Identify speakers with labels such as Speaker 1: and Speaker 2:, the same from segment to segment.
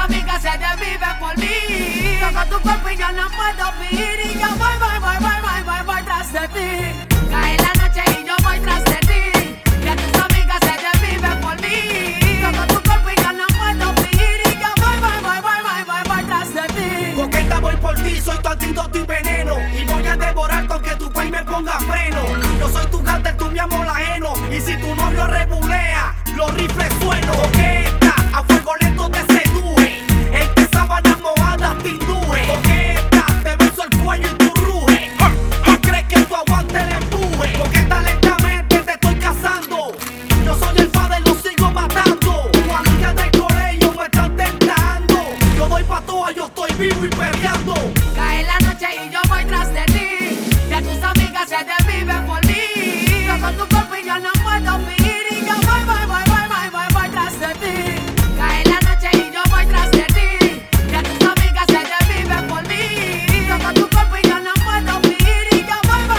Speaker 1: amigas se desviven por mí. Toco tu cuerpo y yo no puedo vivir. Y yo voy tras de ti. Cae la noche y yo voy tras de ti. Que tus amigas se desviven por mí. Toco tu cuerpo y yo no puedo vivir. Y yo voy tras de ti.
Speaker 2: Coqueta, voy por ti, soy tu antídoto y veneno. Y voy a devorar con que tu país me ponga freno. Yo soy tu cártel, tú mi amor ajeno. Y si tu novio rebulea, los rifles sueno. Coqueta, a fuego lento te seduje. El que sábanas mojadas te induje. Coqueta, te beso el cuello y tú ruge. ¿Tú crees que tu aguante el empuje? Coqueta, lentamente te estoy cazando. Yo soy el padre, lo sigo matando. Tu amiga del colegio me están tentando. Yo doy pa' toa, yo estoy vivo y peleando.
Speaker 1: Cae la noche y yo voy tras de ti. Que tus amigas se desviven por mí. Toco tu cuerpo y yo no puedo vivir. Y yo voy tras de ti. Cae la noche y yo voy tras de ti. Que tus amigas se desviven por mí. Toco tu cuerpo y yo no puedo vivir. Y yo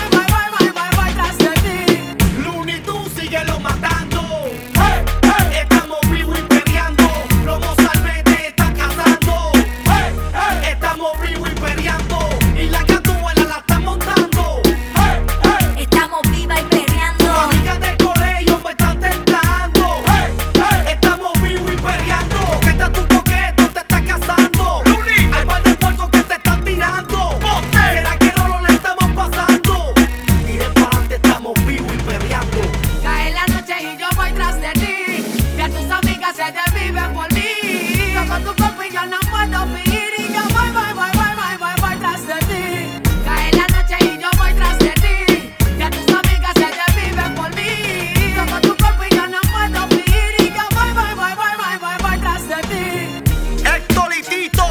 Speaker 1: voy tras de ti.
Speaker 2: Looney Tunes, síguelo matando. Hey, hey. Estamos vivos y peleando. Lomo Salve te está cazando. Hey, hey. Estamos vivos y peleando. Y la cantuela la está montando. Hey, hey.
Speaker 3: Estamos vivas y perreando.
Speaker 2: Tus amigas del colegio me están tentando. Hey, hey. Estamos vivos y peleando. Coqueta, tu coqueto te está cazando. Hay par de puercos que te están tirando. ¿Será que no lo le estamos pasando? Tire para adelante, estamos vivos y peleando.
Speaker 1: Cae la noche y yo voy tras de ti. Que tus amigas se desviven por mí. Toco tu cuerpo y yo no puedo vivir. Y yo voy tras de ti. Cae la noche y yo voy tras de ti. Que tus amigas se desviven por mí. Toco tu cuerpo y yo no puedo vivir. Y yo voy tras de ti.
Speaker 2: Héctor y Tito,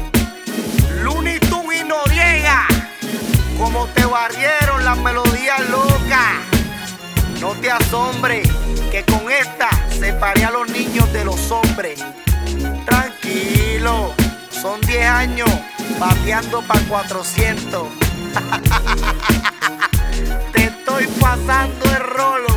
Speaker 2: Looney Tunes y Noriega, como te barrieron las melodías locas. No te asombres que con esta separé a los niños de los hombres. Tranquilo, son 10 años bateando pa' 400. Te estoy pasando el rolo.